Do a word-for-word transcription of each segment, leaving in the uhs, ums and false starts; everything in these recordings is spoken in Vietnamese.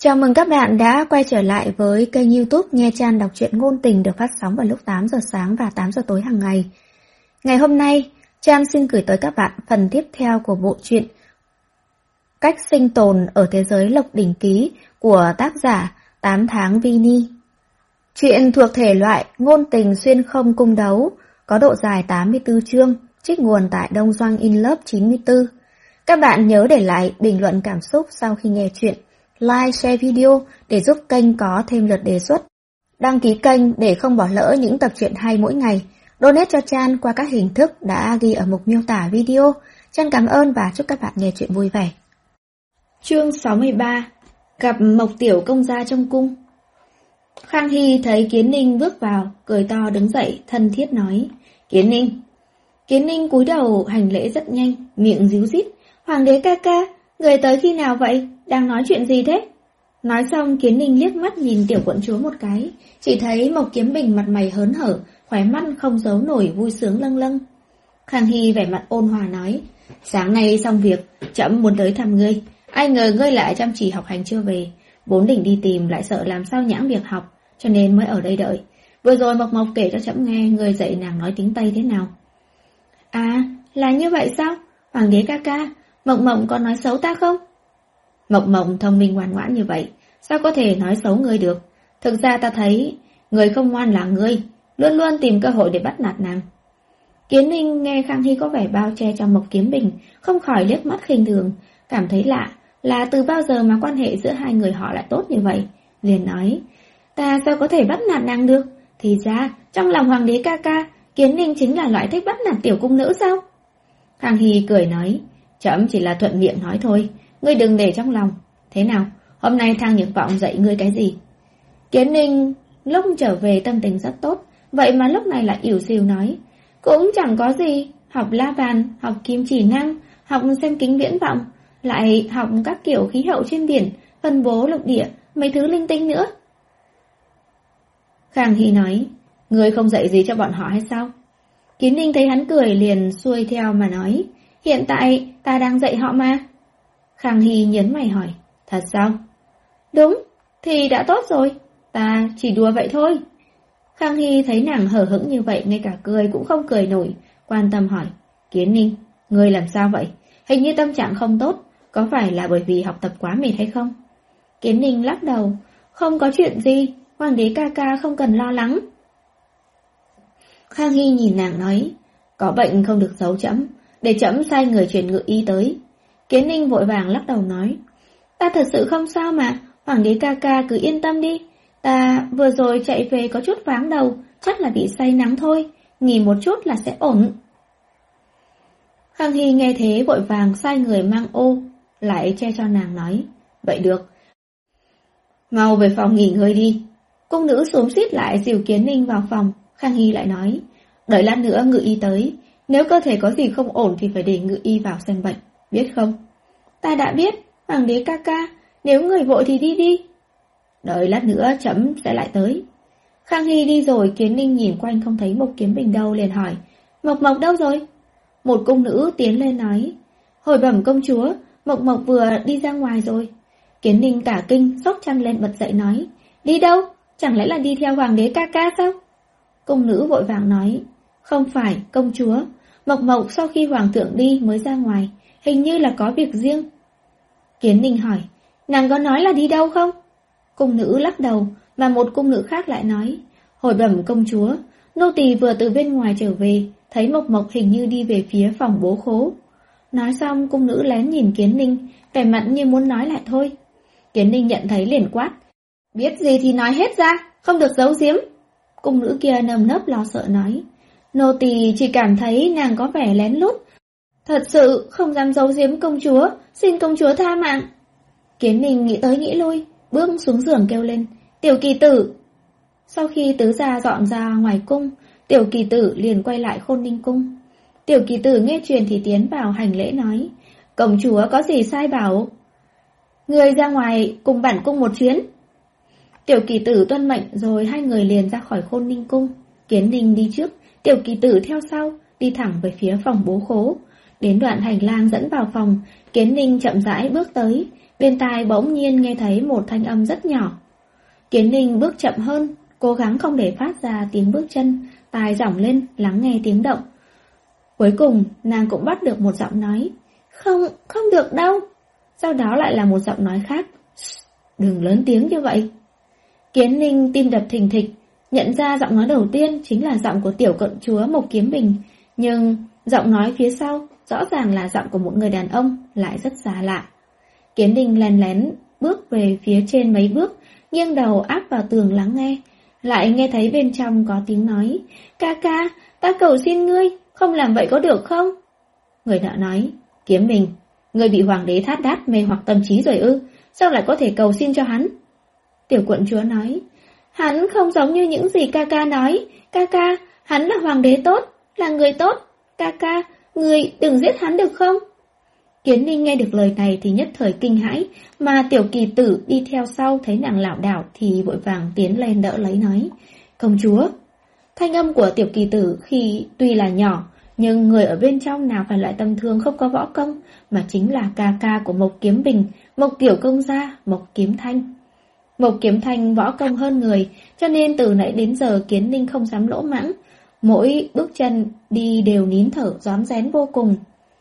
Chào mừng các bạn đã quay trở lại với kênh YouTube Nghe Chan đọc truyện ngôn tình được phát sóng vào lúc tám giờ sáng và tám giờ tối hàng ngày. Ngày hôm nay, Chan xin gửi tới các bạn phần tiếp theo của bộ truyện Cách sinh tồn ở thế giới Lộc Đỉnh Ký của tác giả tám tháng Vini. Truyện thuộc thể loại ngôn tình xuyên không cung đấu, có độ dài tám mươi tư chương, trích nguồn tại Đông Doanh In Love chín mươi tư. Các bạn nhớ để lại bình luận cảm xúc sau khi nghe truyện, like, share video để giúp kênh có thêm lượt đề xuất. Đăng ký kênh để không bỏ lỡ những tập truyện hay mỗi ngày. Donate cho Chan qua các hình thức đã ghi ở mục miêu tả video. Chan cảm ơn và chúc các bạn nghe truyện vui vẻ. Chương sáu mươi ba. Gặp Mộc Tiểu công gia trong cung. Khang Hy thấy Kiến Ninh bước vào, cười to đứng dậy, thân thiết nói: Kiến Ninh. Kiến Ninh cúi đầu hành lễ rất nhanh, miệng ríu rít: Hoàng đế ca ca, người tới khi nào vậy? Đang nói chuyện gì thế? Nói xong Kiến Ninh liếc mắt nhìn tiểu quận chúa một cái, chỉ thấy Mộc Kiếm Bình mặt mày hớn hở, khóe mắt không giấu nổi vui sướng lâng lâng. Khang Hy vẻ mặt ôn hòa nói: Sáng nay xong việc, trẫm muốn tới thăm ngươi, ai ngờ ngươi lại chăm chỉ học hành chưa về, vốn định đi tìm lại sợ làm sao nhãng việc học, cho nên mới ở đây đợi. Vừa rồi Mộc Mộc kể cho trẫm nghe ngươi dạy nàng nói tiếng Tây thế nào. À, là như vậy sao? Hoàng đế ca ca, Mộc Mộc có nói xấu ta không? Mộc Mộc thông minh ngoan ngoãn như vậy, sao có thể nói xấu ngươi được? Thực ra ta thấy, người không ngoan là ngươi, luôn luôn tìm cơ hội để bắt nạt nàng. Kiến Ninh nghe Khang Hy có vẻ bao che cho Mộc Kiếm Bình, không khỏi liếc mắt khinh thường, cảm thấy lạ, là từ bao giờ mà quan hệ giữa hai người họ lại tốt như vậy. Liền nói: Ta sao có thể bắt nạt nàng được? Thì ra, trong lòng hoàng đế ca ca, Kiến Ninh chính là loại thích bắt nạt tiểu cung nữ sao? Khang Hy cười nói: Trẫm chỉ là thuận miệng nói thôi, ngươi đừng để trong lòng. Thế nào, hôm nay Thang Nhược Vọng dạy ngươi cái gì? Kiến Ninh lúc trở về tâm tình rất tốt, vậy mà lúc này lại ỉu xìu nói: Cũng chẳng có gì, học la bàn, học kim chỉ nam, học xem kính viễn vọng, lại học các kiểu khí hậu trên biển, phân bố lục địa, mấy thứ linh tinh nữa. Khang Hy nói: Ngươi không dạy gì cho bọn họ hay sao? Kiến Ninh thấy hắn cười liền xuôi theo mà nói: Hiện tại ta đang dạy họ mà. Khang Hy nhớn mày hỏi: Thật sao? Đúng, thì đã tốt rồi, ta chỉ đùa vậy thôi. Khang Hy thấy nàng hờ hững như vậy, ngay cả cười cũng không cười nổi, quan tâm hỏi: Kiến Ninh, ngươi làm sao vậy? Hình như tâm trạng không tốt, có phải là bởi vì học tập quá mệt hay không? Kiến Ninh lắc đầu: Không có chuyện gì, hoàng đế ca ca không cần lo lắng. Khang Hy nhìn nàng nói: Có bệnh không được giấu trẫm, để trẫm sai người truyền ngự y tới. Kiến Ninh vội vàng lắc đầu nói: Ta thật sự không sao mà, hoàng đế ca ca cứ yên tâm đi. Ta vừa rồi chạy về có chút váng đầu, chắc là bị say nắng thôi, nghỉ một chút là sẽ ổn. Khang Hy nghe thế vội vàng sai người mang ô, lại che cho nàng nói: Vậy được, mau về phòng nghỉ ngơi đi. Cung nữ xúm xít lại dìu Kiến Ninh vào phòng. Khang Hy lại nói: Đợi lát nữa ngự y tới, nếu cơ thể có gì không ổn thì phải để ngự y vào xem bệnh, biết không? Ta đã biết, hoàng đế ca ca, nếu người vội thì đi đi. Đợi lát nữa trẫm sẽ lại tới. Khang Hy đi rồi, Kiến Ninh nhìn quanh không thấy Mộc Kiếm Bình đâu, liền hỏi: Mộc Mộc đâu rồi? Một cung nữ tiến lên nói: Hồi bẩm công chúa, Mộc Mộc vừa đi ra ngoài rồi. Kiến Ninh cả kinh, xốc chăn lên bật dậy nói: Đi đâu? Chẳng lẽ là đi theo hoàng đế ca ca sao? Cung nữ vội vàng nói: Không phải, công chúa, Mộc Mộc sau khi hoàng thượng đi mới ra ngoài, hình như là có việc riêng. Kiến Ninh hỏi: Nàng có nói là đi đâu không? Cung nữ lắc đầu, mà một cung nữ khác lại nói: Hồi bẩm công chúa, nô tỳ vừa từ bên ngoài trở về, thấy Mộc Mộc hình như đi về phía phòng bố khố. Nói xong cung nữ lén nhìn Kiến Ninh, vẻ mặt như muốn nói lại thôi. Kiến Ninh nhận thấy liền quát: Biết gì thì nói hết ra, không được giấu giếm. Cung nữ kia nơm nớp lo sợ nói: Nô tỳ chỉ cảm thấy nàng có vẻ lén lút, thật sự không dám giấu giếm công chúa, xin công chúa tha mạng. Kiến Ninh nghĩ tới nghĩ lui, bước xuống giường kêu lên: Tiểu Kỳ Tử. Sau khi tứ gia dọn ra ngoài cung, Tiểu Kỳ Tử liền quay lại Khôn Ninh cung. Tiểu Kỳ Tử nghe truyền thì tiến vào hành lễ nói: Công chúa có gì sai bảo? Người ra ngoài cùng bản cung một chuyến. Tiểu Kỳ Tử tuân mệnh, rồi hai người liền ra khỏi Khôn Ninh cung. Kiến Ninh đi trước, Tiểu Kỳ Tử theo sau, đi thẳng về phía phòng bố khố. Đến đoạn hành lang dẫn vào phòng, Kiến Ninh chậm rãi bước tới, bên tai bỗng nhiên nghe thấy một thanh âm rất nhỏ. Kiến Ninh bước chậm hơn, cố gắng không để phát ra tiếng bước chân, tai dỏng lên lắng nghe tiếng động. Cuối cùng nàng cũng bắt được một giọng nói. Không, không được đâu. Sau đó lại là một giọng nói khác. Đừng lớn tiếng như vậy. Kiến Ninh tim đập thình thịch, nhận ra giọng nói đầu tiên chính là giọng của tiểu cận chúa Mộc Kiếm Bình, nhưng giọng nói phía sau rõ ràng là giọng của một người đàn ông, lại rất xa lạ. Kiến Ninh lén lén bước về phía trên mấy bước, nghiêng đầu áp vào tường lắng nghe, lại nghe thấy bên trong có tiếng nói. Ca ca, ta cầu xin ngươi, không làm vậy có được không? Người nọ nói. Kiếm Bình, ngươi bị hoàng đế Thát Đát mê hoặc tâm trí rồi ư? Sao lại có thể cầu xin cho hắn? Tiểu quận chúa nói. Hắn không giống như những gì ca ca nói. Ca ca, hắn là hoàng đế tốt, là người tốt. Ca ca, ngươi đừng giết hắn được không? Kiến Ninh nghe được lời này thì nhất thời kinh hãi, mà Tiểu Kỳ Tử đi theo sau thấy nàng lảo đảo thì vội vàng tiến lên đỡ lấy nói. Công chúa. Thanh âm của Tiểu Kỳ Tử khi tuy là nhỏ, nhưng người ở bên trong nào phải loại tầm thường không có võ công, mà chính là ca ca của Mộc Kiếm Bình, Mộc Tiểu Công Gia, Mộc Kiếm Thanh. Mộc Kiếm Thanh võ công hơn người, cho nên từ nãy đến giờ Kiến Ninh không dám lỗ mãng, mỗi bước chân đi đều nín thở rón rén vô cùng.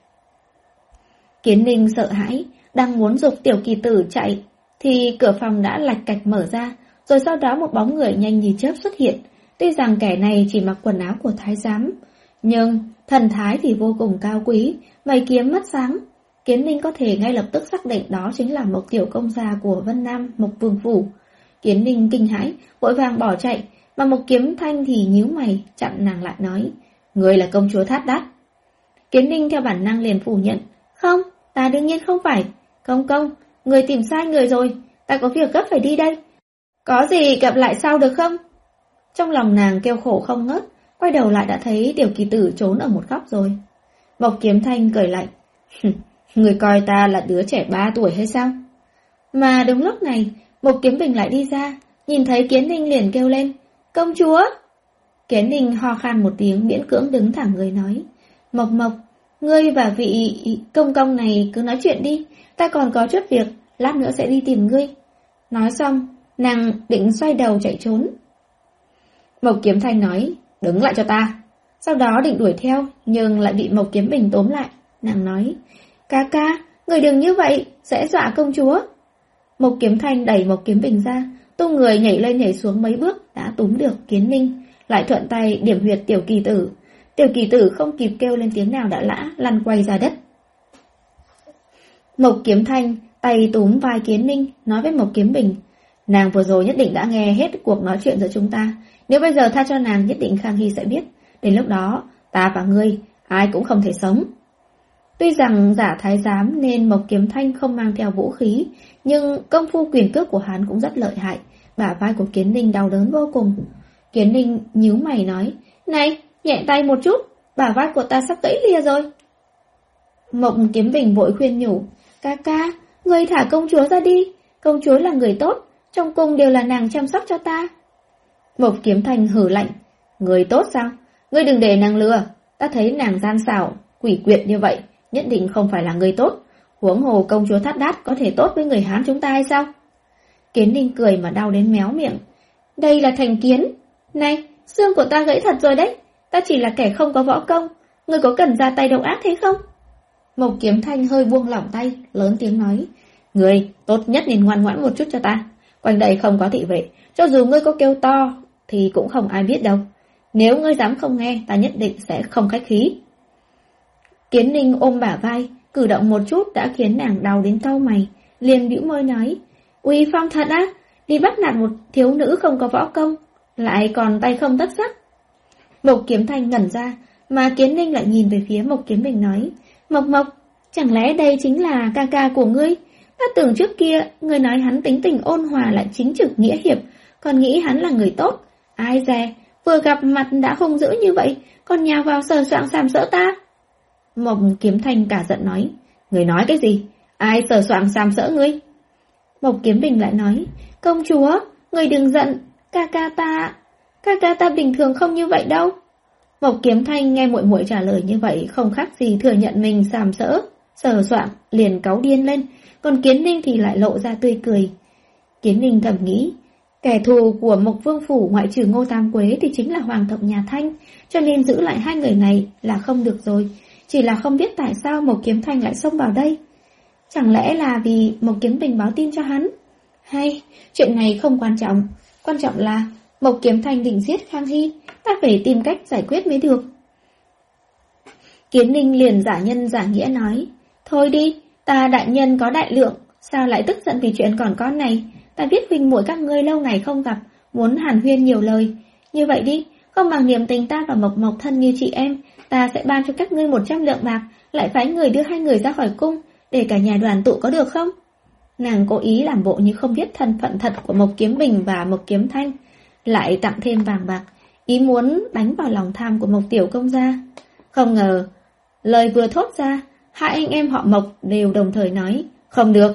Kiến Ninh sợ hãi, đang muốn giục Tiểu Kỳ Tử chạy, thì cửa phòng đã lạch cạch mở ra, rồi sau đó một bóng người nhanh như chớp xuất hiện. Tuy rằng kẻ này chỉ mặc quần áo của thái giám, nhưng thần thái thì vô cùng cao quý, mày kiếm mắt sáng. Kiến Ninh có thể ngay lập tức xác định đó chính là Mộc Tiểu Công Gia của Vân Nam, Mộc Vương Phủ. Kiến Ninh kinh hãi, vội vàng bỏ chạy, mà Mộc Kiếm Thanh thì nhíu mày, chặn nàng lại nói. Người là công chúa Thát Đát. Kiến Ninh theo bản năng liền phủ nhận. Không, ta đương nhiên không phải. Công công, người tìm sai người rồi, ta có việc gấp phải đi đây. Có gì gặp lại sau được không? Trong lòng nàng kêu khổ không ngớt, quay đầu lại đã thấy Tiểu Kỳ Tử trốn ở một góc rồi. Mộc Kiếm Thanh cười lạnh. Người coi ta là đứa trẻ ba tuổi hay sao? Mà đúng lúc này, Mộc Kiếm Bình lại đi ra, nhìn thấy Kiến Ninh liền kêu lên. Công chúa! Kiến Ninh ho khan một tiếng miễn cưỡng đứng thẳng người nói. Mộc Mộc, ngươi và vị công công này cứ nói chuyện đi, ta còn có chút việc, lát nữa sẽ đi tìm ngươi. Nói xong, nàng định xoay đầu chạy trốn. Mộc Kiếm Thanh nói, đứng lại cho ta. Sau đó định đuổi theo, nhưng lại bị Mộc Kiếm Bình tóm lại. Nàng nói, ca ca, người đừng như vậy, sẽ dọa công chúa. Mộc Kiếm Thanh đẩy Mộc Kiếm Bình ra, tung người nhảy lên nhảy xuống mấy bước, đã túm được Kiến Ninh, lại thuận tay điểm huyệt Tiểu Kỳ Tử. Tiểu Kỳ Tử không kịp kêu lên tiếng nào đã lã, lăn quay ra đất. Mộc Kiếm Thanh tay túm vai Kiến Ninh, nói với Mộc Kiếm Bình, nàng vừa rồi nhất định đã nghe hết cuộc nói chuyện giữa chúng ta. Nếu bây giờ tha cho nàng, nhất định Khang Hy sẽ biết. Đến lúc đó, ta và ngươi, ai cũng không thể sống. Tuy rằng giả thái giám nên Mộc Kiếm Thanh không mang theo vũ khí, nhưng công phu quyền cước của hắn cũng rất lợi hại. Bả vai của Kiến Ninh đau đớn vô cùng. Kiến Ninh nhíu mày nói, này, nhẹ tay một chút, bả vai của ta sắp gãy lìa rồi. Mộc Kiếm Bình vội khuyên nhủ, ca ca, ngươi thả công chúa ra đi, công chúa là người tốt, trong cung đều là nàng chăm sóc cho ta. Mộc Kiếm Thanh hử lạnh, người tốt sao? Ngươi đừng để nàng lừa, ta thấy nàng gian xảo, quỷ quyệt như vậy, nhất định không phải là người tốt. Huống hồ công chúa Thát Đát có thể tốt với người Hán chúng ta hay sao? Kiến Ninh cười mà đau đến méo miệng. Đây là thành kiến. Này, xương của ta gãy thật rồi đấy, ta chỉ là kẻ không có võ công, ngươi có cần ra tay độc ác thế không? Mộc Kiếm Thanh hơi buông lỏng tay, lớn tiếng nói, ngươi tốt nhất nên ngoan ngoãn một chút cho ta. Quanh đây không có thị vệ, cho dù ngươi có kêu to thì cũng không ai biết đâu. Nếu ngươi dám không nghe, ta nhất định sẽ không khách khí. Kiến Ninh ôm bả vai, cử động một chút đã khiến nàng đau đến cau mày, liền bĩu môi nói, uy phong thật á, đi bắt nạt một thiếu nữ không có võ công, lại còn tay không tất sắc. Mộc Kiếm Thanh ngẩn ra, mà Kiến Ninh lại nhìn về phía Mộc Kiếm Bình nói, Mộc Mộc, chẳng lẽ đây chính là ca ca của ngươi? Ta tưởng trước kia, ngươi nói hắn tính tình ôn hòa lại chính trực nghĩa hiệp, còn nghĩ hắn là người tốt. Ai dè, vừa gặp mặt đã hung dữ như vậy, còn nhào vào sờ soạng sàm sỡ ta. Mộc Kiếm Thanh cả giận nói, ngươi nói cái gì? Ai sờ soạng sàm sỡ ngươi? Mộc Kiếm Bình lại nói, công chúa, ngươi đừng giận, ca ca ta, ca ca ta bình thường không như vậy đâu. Mộc Kiếm Thanh nghe muội muội trả lời như vậy, không khác gì thừa nhận mình sàm sỡ, sờ soạng, liền cáu điên lên, còn Kiến Ninh thì lại lộ ra tươi cười. Kiến Ninh thầm nghĩ, kẻ thù của Mộc Vương Phủ ngoại trừ Ngô Tam Quế thì chính là Hoàng tộc nhà Thanh, cho nên giữ lại hai người này là không được rồi. Chỉ là không biết tại sao Mộc Kiếm Thanh lại xông vào đây. Chẳng lẽ là vì Mộc Kiếm Bình báo tin cho hắn? Hay, chuyện này không quan trọng. Quan trọng là Mộc Kiếm Thanh định giết Khang Hy, ta phải tìm cách giải quyết mới được. Kiến Ninh liền giả nhân giả nghĩa nói, thôi đi, ta đại nhân có đại lượng, sao lại tức giận vì chuyện còn con này? Ta biết huynh muội các ngươi lâu ngày không gặp, muốn hàn huyên nhiều lời. Như vậy đi, không bằng niềm tình ta và Mộc Mộc thân như chị em, ta sẽ ban cho các ngươi một trăm lượng bạc, lại phái người đưa hai người ra khỏi cung, để cả nhà đoàn tụ có được không? Nàng cố ý làm bộ như không biết thân phận thật của Mộc Kiếm Bình và Mộc Kiếm Thanh, lại tặng thêm vàng bạc, ý muốn đánh vào lòng tham của Mộc Tiểu Công gia. Không ngờ, lời vừa thốt ra, hai anh em họ Mộc đều đồng thời nói, không được.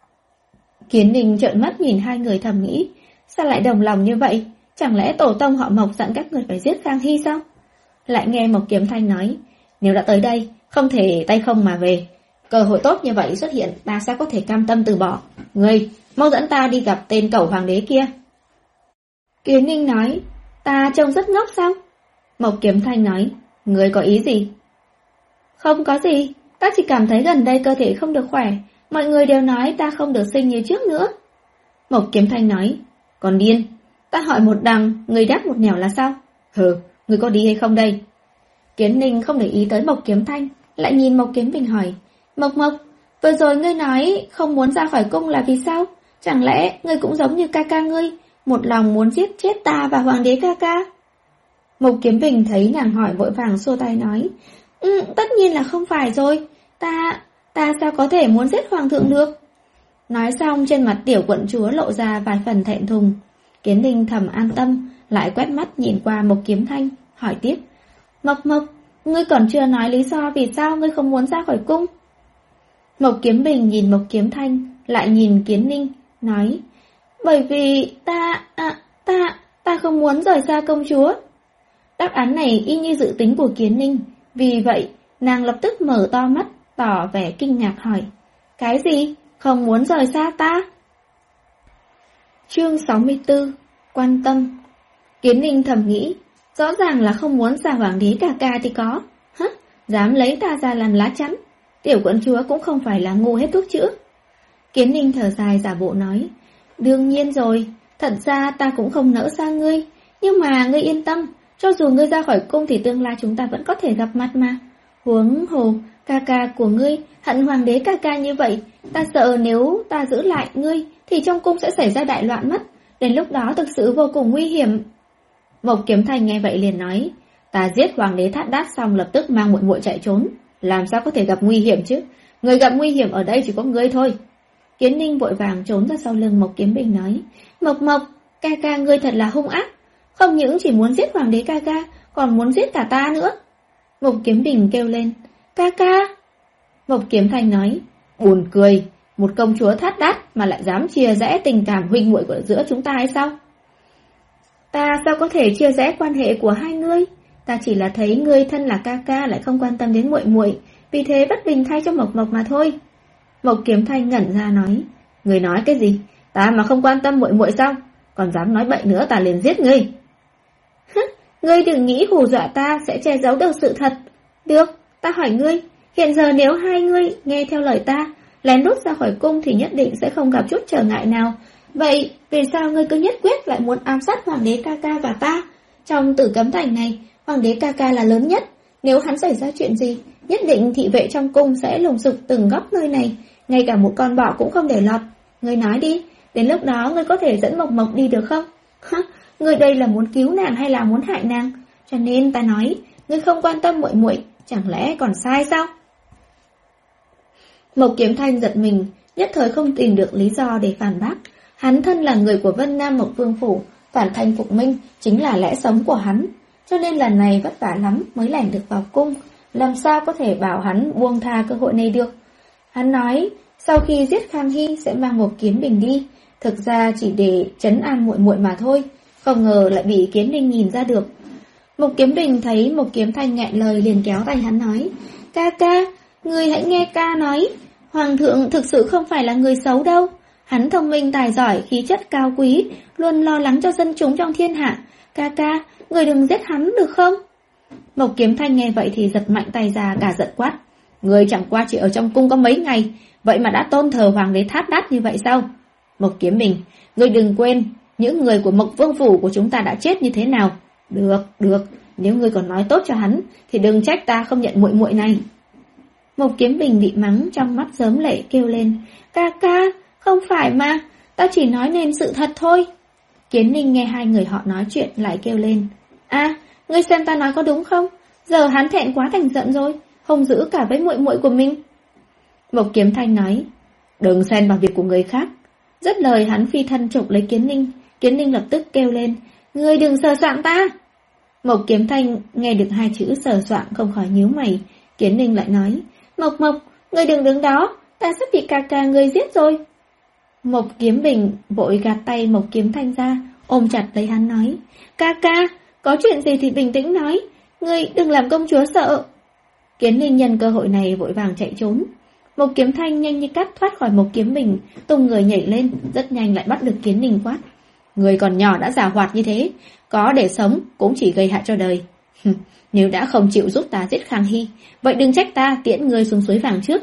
Kiến Ninh trợn mắt nhìn hai người thầm nghĩ, sao lại đồng lòng như vậy? Chẳng lẽ tổ tông họ Mộc dặn các người phải giết Khang Hy sao? Lại nghe Mộc Kiếm Thanh nói, nếu đã tới đây, không thể tay không mà về. Cơ hội tốt như vậy xuất hiện, ta sao có thể cam tâm từ bỏ? Ngươi, mau dẫn ta đi gặp tên cẩu hoàng đế kia. Kiến Ninh nói, ta trông rất ngốc sao? Mộc Kiếm Thanh nói, ngươi có ý gì? Không có gì, ta chỉ cảm thấy gần đây cơ thể không được khỏe, mọi người đều nói ta không được sinh như trước nữa. Mộc Kiếm Thanh nói, còn điên, ta hỏi một đằng, người đáp một nẻo là sao? Hừ, người có đi hay không đây? Kiến Ninh không để ý tới Mộc Kiếm Thanh, lại nhìn Mộc Kiếm Bình hỏi, Mộc Mộc, vừa rồi ngươi nói không muốn ra khỏi cung là vì sao? Chẳng lẽ ngươi cũng giống như ca ca ngươi, một lòng muốn giết chết ta và hoàng đế ca ca? Mộc Kiếm Bình thấy nàng hỏi vội vàng xua tay nói, ừ, tất nhiên là không phải rồi, ta, ta sao có thể muốn giết hoàng thượng được? Nói xong trên mặt tiểu quận chúa lộ ra vài phần thẹn thùng. Kiến Ninh thầm an tâm, lại quét mắt nhìn qua Mộc Kiếm Thanh, hỏi tiếp, Mộc Mộc, ngươi còn chưa nói lý do vì sao ngươi không muốn ra khỏi cung? Mộc Kiếm Bình nhìn Mộc Kiếm Thanh, lại nhìn Kiến Ninh, nói, bởi vì ta, à, ta, ta không muốn rời xa công chúa. Đáp án này y như dự tính của Kiến Ninh, vì vậy nàng lập tức mở to mắt, tỏ vẻ kinh ngạc hỏi, cái gì? Không muốn rời xa ta? Chương sáu mươi tư, quan tâm. Kiến Ninh thầm nghĩ, rõ ràng là không muốn ra hoàng đế ca ca thì có, hả? Dám lấy ta ra làm lá chắn. Tiểu quận chúa cũng không phải là ngu hết thuốc chữa. Kiến Ninh thở dài giả bộ nói, đương nhiên rồi, thật ra ta cũng không nỡ xa ngươi, nhưng mà ngươi yên tâm, cho dù ngươi ra khỏi cung thì tương lai chúng ta vẫn có thể gặp mặt mà. Huống hồ, ca ca của ngươi hận hoàng đế ca ca như vậy, ta sợ nếu ta giữ lại ngươi thì trong cung sẽ xảy ra đại loạn mất, đến lúc đó thực sự vô cùng nguy hiểm. Mộc Kiếm Thanh nghe vậy liền nói, ta giết hoàng đế Thát Đát xong lập tức mang muội muội chạy trốn, làm sao có thể gặp nguy hiểm chứ? Người gặp nguy hiểm ở đây chỉ có ngươi thôi. Kiến Ninh vội vàng trốn ra sau lưng Mộc Kiếm Bình nói, Mộc Mộc, ca ca ngươi thật là hung ác, không những chỉ muốn giết hoàng đế ca ca, còn muốn giết cả ta nữa. Mộc Kiếm Bình kêu lên, ca ca. Mộc Kiếm Thanh nói, buồn cười, một công chúa Thát Đát mà lại dám chia rẽ tình cảm huynh muội của giữa chúng ta hay sao? Ta sao có thể chia rẽ quan hệ của hai ngươi? Ta chỉ là thấy ngươi thân là ca ca lại không quan tâm đến muội muội, vì thế bất bình thay cho Mộc Mộc mà thôi. Mộc Kiếm Thanh ngẩn ra nói, ngươi nói cái gì? Ta mà không quan tâm muội muội sao? Còn dám nói bậy nữa ta liền giết ngươi. Ngươi đừng nghĩ hù dọa ta sẽ che giấu được sự thật. Được, ta hỏi ngươi, hiện giờ nếu hai ngươi nghe theo lời ta, lén lút ra khỏi cung thì nhất định sẽ không gặp chút trở ngại nào. Vậy vì sao ngươi cứ nhất quyết lại muốn ám sát hoàng đế ca ca và ta? Trong Tử Cấm Thành này, hoàng đế ca ca là lớn nhất, nếu hắn xảy ra chuyện gì, nhất định thị vệ trong cung sẽ lùng sục từng góc nơi này, ngay cả một con bọ cũng không để lọt. Ngươi nói đi, đến lúc đó ngươi có thể dẫn Mộc Mộc đi được không? Ngươi đây là muốn cứu nàng hay là muốn hại nàng? Cho nên ta nói, ngươi không quan tâm muội muội, chẳng lẽ còn sai sao? Mộc Kiếm Thanh giật mình, nhất thời không tìm được lý do để phản bác. Hắn thân là người của Vân Nam Mộc Vương Phủ, phản thanh phục minh chính là lẽ sống của hắn, cho nên lần này vất vả lắm mới lẻn được vào cung, làm sao có thể bảo hắn buông tha cơ hội này được. Hắn nói, sau khi giết Khang Hy sẽ mang Mộc Kiếm Bình đi, thực ra chỉ để trấn an muội muội mà thôi, không ngờ lại bị Kiến Ninh nhìn ra được. Mộc Kiếm Bình thấy Mộc Kiếm Thanh nghẹn lời liền kéo tay hắn nói, ca ca, ngươi hãy nghe ca nói, Hoàng thượng thực sự không phải là người xấu đâu. Hắn thông minh tài giỏi, khí chất cao quý, luôn lo lắng cho dân chúng trong thiên hạ. Ca ca, người đừng giết hắn được không? Mộc Kiếm Thanh nghe vậy thì giật mạnh tay ra, cả giận quát. Người chẳng qua chỉ ở trong cung có mấy ngày, vậy mà đã tôn thờ hoàng đế thát đát như vậy sao? Mộc Kiếm Bình, người đừng quên, những người của Mộc Vương phủ của chúng ta đã chết như thế nào. Được, được, nếu ngươi còn nói tốt cho hắn, thì đừng trách ta không nhận muội muội này. Mộc Kiếm Bình bị mắng, trong mắt rớm lệ kêu lên. Ca ca, không phải mà, ta chỉ nói nên sự thật thôi. Kiến Ninh nghe hai người họ nói chuyện lại kêu lên. À, ngươi xem ta nói có đúng không? Giờ hắn thẹn quá thành giận rồi, hung dữ cả với muội muội của mình. Mộc Kiếm Thanh nói. Đừng xen vào việc của người khác. Dứt lời hắn phi thân chụp lấy Kiến Ninh. Kiến Ninh lập tức kêu lên. Ngươi đừng sờ soạng ta. Mộc Kiếm Thanh nghe được hai chữ sờ soạng không khỏi nhíu mày. Kiến Ninh lại nói. Mộc Mộc, ngươi đừng đứng đó, ta sắp bị ca ca ngươi giết rồi. Mộc Kiếm Bình vội gạt tay Mộc Kiếm Thanh ra, ôm chặt lấy hắn nói. Ca ca, có chuyện gì thì bình tĩnh nói, ngươi đừng làm công chúa sợ. Kiến Ninh nhân cơ hội này vội vàng chạy trốn. Mộc Kiếm Thanh nhanh như cắt thoát khỏi Mộc Kiếm Bình, tung người nhảy lên, rất nhanh lại bắt được Kiến Ninh quát. Người còn nhỏ đã già hoạt như thế, có để sống cũng chỉ gây hại cho đời. Nếu đã không chịu giúp ta giết Khang Hy, vậy đừng trách ta tiễn ngươi xuống suối vàng trước.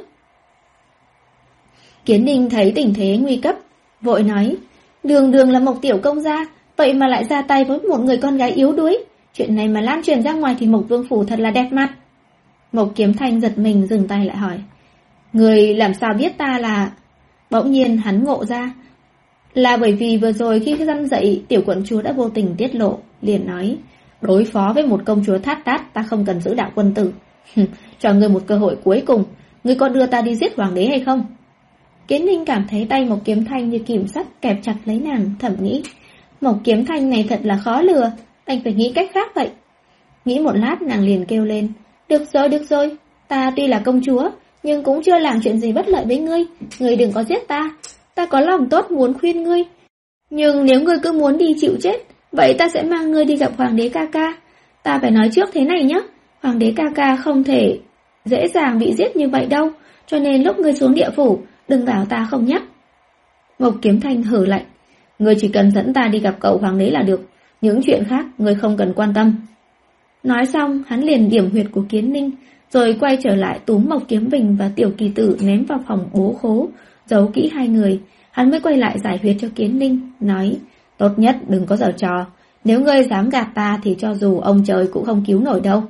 Kiến Ninh thấy tình thế nguy cấp, vội nói. Đường đường là Mộc tiểu công gia, vậy mà lại ra tay với một người con gái yếu đuối. Chuyện này mà lan truyền ra ngoài thì Mộc Vương phủ thật là đẹp mặt. Mộc Kiếm Thanh giật mình dừng tay lại hỏi. Người làm sao biết ta là... Bỗng nhiên hắn ngộ ra. Là bởi vì vừa rồi khi răn dậy, tiểu quận chúa đã vô tình tiết lộ, liền nói. Đối phó với một công chúa thát tát, ta không cần giữ đạo quân tử. Cho ngươi một cơ hội cuối cùng, ngươi có đưa ta đi giết hoàng đế hay không? Kiến Ninh cảm thấy tay Mộc Kiếm Thanh như kìm sắt kẹp chặt lấy nàng, thầm nghĩ. Mộc Kiếm Thanh này thật là khó lừa, anh phải nghĩ cách khác vậy. Nghĩ một lát nàng liền kêu lên. Được rồi, được rồi, ta tuy là công chúa, nhưng cũng chưa làm chuyện gì bất lợi với ngươi. Ngươi đừng có giết ta, ta có lòng tốt muốn khuyên ngươi. Nhưng nếu ngươi cứ muốn đi chịu chết, vậy ta sẽ mang ngươi đi gặp hoàng đế ca ca. Ta phải nói trước thế này nhé, hoàng đế ca ca không thể dễ dàng bị giết như vậy đâu, cho nên lúc ngươi xuống địa phủ, đừng bảo ta không nhắc. Mộc Kiếm Thanh hử lạnh. Ngươi chỉ cần dẫn ta đi gặp cậu hoàng đế là được, những chuyện khác ngươi không cần quan tâm. Nói xong, hắn liền điểm huyệt của Kiến Ninh, rồi quay trở lại túm Mộc Kiếm Bình và Tiểu Kỳ Tử ném vào phòng bố khố, giấu kỹ hai người. Hắn mới quay lại giải huyệt cho Kiến Ninh, nói. Tốt nhất đừng có giở trò, nếu ngươi dám gạt ta thì cho dù ông trời cũng không cứu nổi đâu.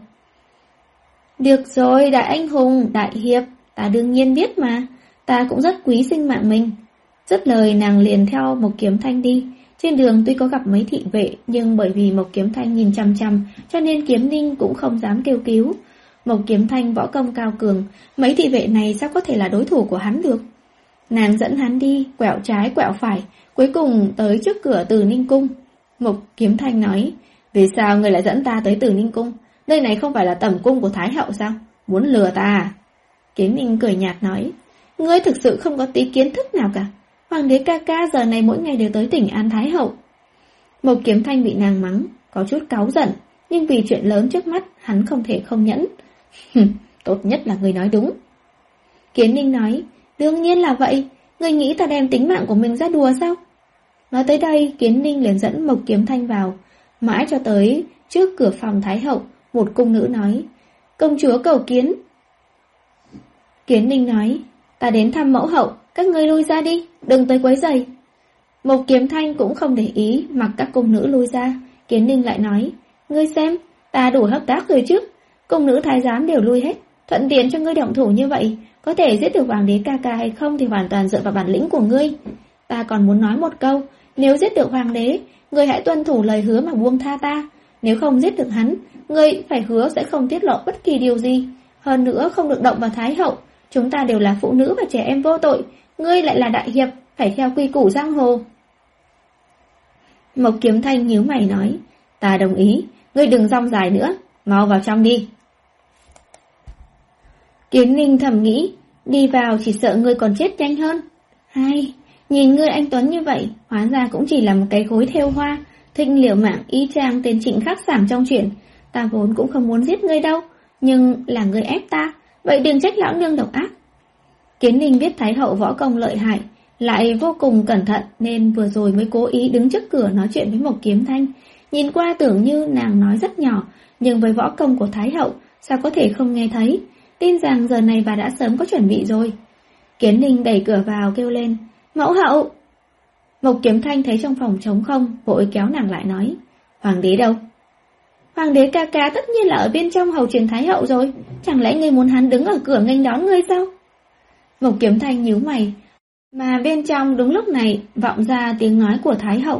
Được rồi, đại anh hùng, đại hiệp, ta đương nhiên biết mà, ta cũng rất quý sinh mạng mình. Dứt lời nàng liền theo Mộc Kiếm Thanh đi. Trên đường tuy có gặp mấy thị vệ, nhưng bởi vì Mộc Kiếm Thanh nhìn chăm chăm, cho nên Kiếm Ninh cũng không dám kêu cứu. Mộc Kiếm Thanh võ công cao cường, mấy thị vệ này sao có thể là đối thủ của hắn được. Nàng dẫn hắn đi, quẹo trái quẹo phải, cuối cùng tới trước cửa Từ Ninh Cung. Mộc Kiếm Thanh nói. Vì sao người lại dẫn ta tới Từ Ninh Cung? Nơi này không phải là tẩm cung của Thái hậu sao? Muốn lừa ta à? Kiếm Ninh cười nhạt nói. Ngươi thực sự không có tí kiến thức nào cả. Hoàng đế ca ca giờ này mỗi ngày đều tới tỉnh An Thái hậu. Mộc Kiếm Thanh bị nàng mắng, có chút cáu giận, nhưng vì chuyện lớn trước mắt, hắn không thể không nhẫn. Tốt nhất là ngươi nói đúng. Kiến Ninh nói. Đương nhiên là vậy, ngươi nghĩ ta đem tính mạng của mình ra đùa sao? Nói tới đây, Kiến Ninh liền dẫn Mộc Kiếm Thanh vào. Mãi cho tới trước cửa phòng Thái hậu, một cung nữ nói. Công chúa cầu kiến. Kiến Ninh nói. Ta đến thăm mẫu hậu, các ngươi lui ra đi, đừng tới quấy rầy. Mộc Kiếm Thanh cũng không để ý, mặc các cung nữ lui ra. Kiến Ninh lại nói. Ngươi xem, ta đủ hợp tác rồi chứ. Cung nữ thái giám đều lui hết, thuận tiện cho ngươi động thủ như vậy. Có thể giết được hoàng đế ca ca hay không thì hoàn toàn dựa vào bản lĩnh của ngươi. Ta còn muốn nói một câu, nếu giết được hoàng đế, ngươi hãy tuân thủ lời hứa mà buông tha ta. Nếu không giết được hắn, ngươi phải hứa sẽ không tiết lộ bất kỳ điều gì. Hơn nữa không được động vào Thái hậu. Chúng ta đều là phụ nữ và trẻ em vô tội, ngươi lại là đại hiệp, phải theo quy củ giang hồ. Mộc Kiếm Thanh nhíu mày nói. Ta đồng ý, ngươi đừng rong dài nữa, mau vào trong đi. Kiến Ninh thầm nghĩ, đi vào chỉ sợ ngươi còn chết nhanh hơn. Hay, nhìn ngươi anh tuấn như vậy, hóa ra cũng chỉ là một cái gối thêu hoa, thinh liều mạng y chang tên Trịnh Khắc Sảm trong chuyện. Ta vốn cũng không muốn giết ngươi đâu, nhưng là ngươi ép ta, vậy đừng trách lão nương độc ác. Kiến Ninh biết Thái hậu võ công lợi hại, lại vô cùng cẩn thận nên vừa rồi mới cố ý đứng trước cửa nói chuyện với Mộc Kiếm Thanh. Nhìn qua tưởng như nàng nói rất nhỏ, nhưng với võ công của Thái hậu sao có thể không nghe thấy, tin rằng giờ này bà đã sớm có chuẩn bị rồi. Kiến Ninh đẩy cửa vào kêu lên, mẫu hậu. Mộc Kiếm Thanh thấy trong phòng trống không, vội kéo nàng lại nói, hoàng đế đâu? Hoàng đế ca ca tất nhiên là ở bên trong hầu truyền Thái hậu rồi, chẳng lẽ ngươi muốn hắn đứng ở cửa nghênh đón ngươi sao? Mộc Kiếm Thanh nhíu mày, mà bên trong đúng lúc này vọng ra tiếng nói của Thái hậu.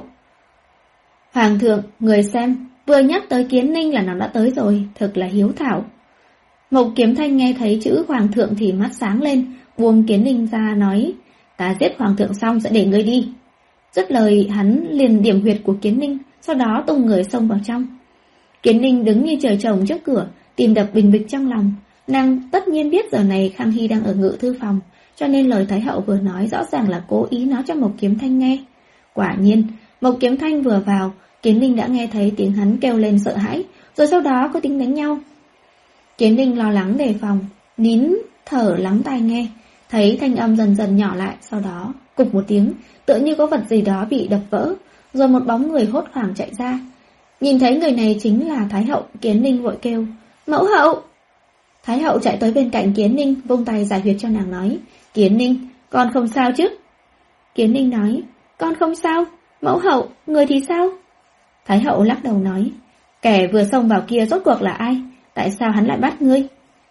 Hoàng thượng, người xem, vừa nhắc tới Kiến Ninh là nó đã tới rồi, thật là hiếu thảo. Mộc Kiếm Thanh nghe thấy chữ hoàng thượng thì mắt sáng lên, buông Kiến Ninh ra nói, ta giết hoàng thượng xong sẽ để ngươi đi. Dứt lời hắn liền điểm huyệt của Kiến Ninh, sau đó tung người xông vào trong. Kiến Ninh đứng như trời trồng trước cửa, tim đập bình bịch trong lòng. Nàng tất nhiên biết giờ này Khang Hy đang ở ngự thư phòng, cho nên lời Thái hậu vừa nói rõ ràng là cố ý nói cho Mộc Kiếm Thanh nghe. Quả nhiên, Mộc Kiếm Thanh vừa vào, Kiến Ninh đã nghe thấy tiếng hắn kêu lên sợ hãi, rồi sau đó có tiếng đánh nhau. Kiến Ninh lo lắng đề phòng, nín thở lắng tai nghe, thấy thanh âm dần dần nhỏ lại, sau đó cục một tiếng, tựa như có vật gì đó bị đập vỡ, rồi một bóng người hốt hoảng chạy ra. Nhìn thấy người này chính là Thái hậu, Kiến Ninh vội kêu, mẫu hậu. Thái hậu chạy tới bên cạnh Kiến Ninh, vung tay giải huyệt cho nàng nói, Kiến Ninh, con không sao chứ? Kiến Ninh nói, con không sao. Mẫu hậu, người thì sao? Thái hậu lắc đầu nói, kẻ vừa xông vào kia rốt cuộc là ai? Tại sao hắn lại bắt ngươi?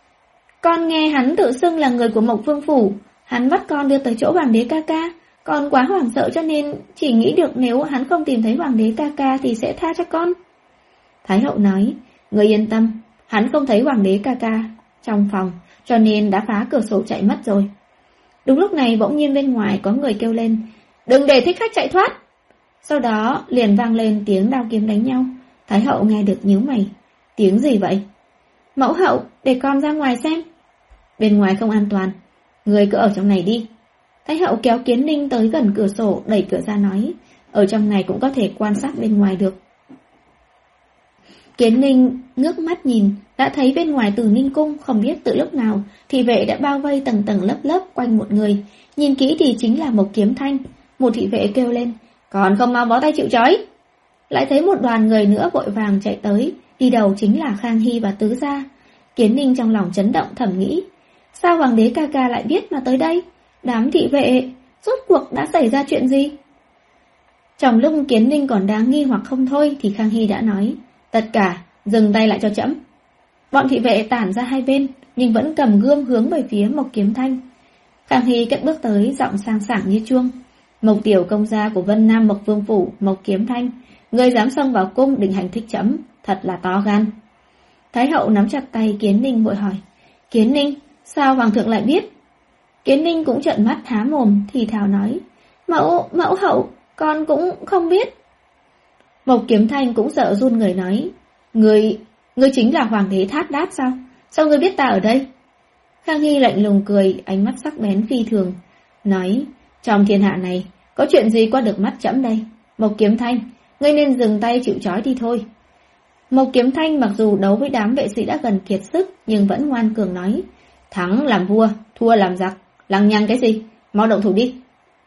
Con nghe hắn tự xưng là người của Mộc Vương Phủ, hắn bắt con đưa tới chỗ hoàng đế ca ca. Con quá hoảng sợ cho nên chỉ nghĩ được nếu hắn không tìm thấy hoàng đế ca ca thì sẽ tha cho con. Thái hậu nói, người yên tâm, hắn không thấy hoàng đế ca ca trong phòng, cho nên đã phá cửa sổ chạy mất rồi. Đúng lúc này bỗng nhiên bên ngoài có người kêu lên, đừng để thích khách chạy thoát. Sau đó liền vang lên tiếng đao kiếm đánh nhau. Thái hậu nghe được nhíu mày, tiếng gì vậy? Mẫu hậu, để con ra ngoài xem. Bên ngoài không an toàn, người cứ ở trong này đi. Thái hậu kéo Kiến Ninh tới gần cửa sổ, đẩy cửa ra nói, ở trong này cũng có thể quan sát bên ngoài được. Kiến Ninh ngước mắt nhìn, đã thấy bên ngoài Từ Ninh cung không biết từ lúc nào thị vệ đã bao vây tầng tầng lớp lớp quanh một người, nhìn kỹ thì chính là Mộc Kiếm Thanh. Một thị vệ kêu lên, còn không mau bó tay chịu trói. Lại thấy một đoàn người nữa vội vàng chạy tới, đi đầu chính là Khang Hy và Tứ Gia. Kiến Ninh trong lòng chấn động thầm nghĩ, sao hoàng đế ca ca lại biết mà tới đây? Đám thị vệ, rốt cuộc đã xảy ra chuyện gì? Trong lúc Kiến Ninh còn đang nghi hoặc không thôi thì Khang Hy đã nói, tất cả dừng tay lại cho trẫm. Bọn thị vệ tản ra hai bên, nhưng vẫn cầm gươm hướng về phía Mộc Kiếm Thanh. Khang Hy cất bước tới, giọng sang sảng như chuông, Mộc tiểu công gia của Vân Nam Mộc Vương Phủ, Mộc Kiếm Thanh, ngươi dám xông vào cung định hành thích trẫm, thật là to gan. Thái hậu nắm chặt tay Kiến Ninh vội hỏi, Kiến Ninh, sao hoàng thượng lại biết? Kiến Ninh cũng trợn mắt há mồm, thì thào nói, mẫu, mẫu hậu, con cũng không biết. Mộc Kiếm Thanh cũng sợ run người nói, Ngươi, ngươi chính là hoàng đế Thát Đát sao? Sao ngươi biết ta ở đây? Khang Hy lạnh lùng cười, ánh mắt sắc bén phi thường, nói, trong thiên hạ này, có chuyện gì qua được mắt trẫm đây? Mộc Kiếm Thanh, ngươi nên dừng tay chịu trói đi thôi. Mộc Kiếm Thanh mặc dù đấu với đám vệ sĩ đã gần kiệt sức, nhưng vẫn ngoan cường nói, thắng làm vua, thua làm giặc, lằng nhằng cái gì, mau động thủ đi.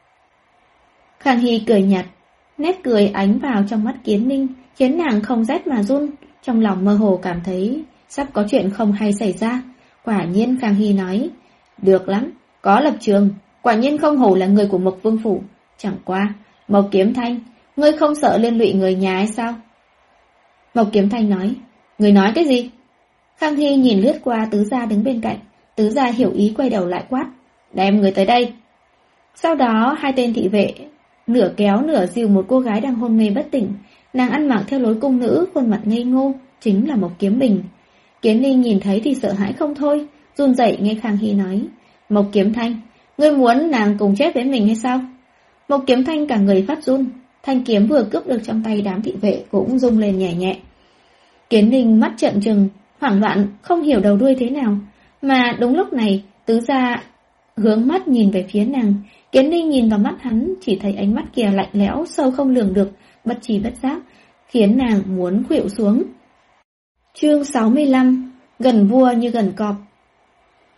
Khang Hy cười nhạt, nét cười ánh vào trong mắt Kiến Ninh, khiến nàng không rét mà run, trong lòng mơ hồ cảm thấy sắp có chuyện không hay xảy ra. Quả nhiên Khang Hy nói, được lắm, có lập trường, quả nhiên không hổ là người của Mộc Vương Phủ. Chẳng qua, Mộc Kiếm Thanh, ngươi không sợ liên lụy người nhà hay sao? Mộc Kiếm Thanh nói, ngươi nói cái gì? Khang Hy nhìn lướt qua Tứ Gia đứng bên cạnh, Tứ Gia hiểu ý quay đầu lại quát, đem người tới đây. Sau đó hai tên thị vệ nửa kéo nửa dìu một cô gái đang hôn mê bất tỉnh, nàng ăn mặc theo lối cung nữ, khuôn mặt ngây ngô, chính là Mộc Kiếm Bình. Kiến Ninh nhìn thấy thì sợ hãi không thôi, run rẩy nghe Khang Hy nói, Mộc Kiếm Thanh, ngươi muốn nàng cùng chết với mình hay sao? Mộc Kiếm Thanh cả người phát run, thanh kiếm vừa cướp được trong tay đám thị vệ cũng rung lên nhẹ nhẹ. Kiến Ninh mắt trợn trừng, hoảng loạn không hiểu đầu đuôi thế nào, mà đúng lúc này Tứ Gia hướng mắt nhìn về phía nàng. Kiến Ninh nhìn vào mắt hắn, chỉ thấy ánh mắt kia lạnh lẽo, sâu không lường được, bất trí bất giác, khiến nàng muốn khuỵu xuống. Chương sáu mươi lăm, gần vua như gần cọp.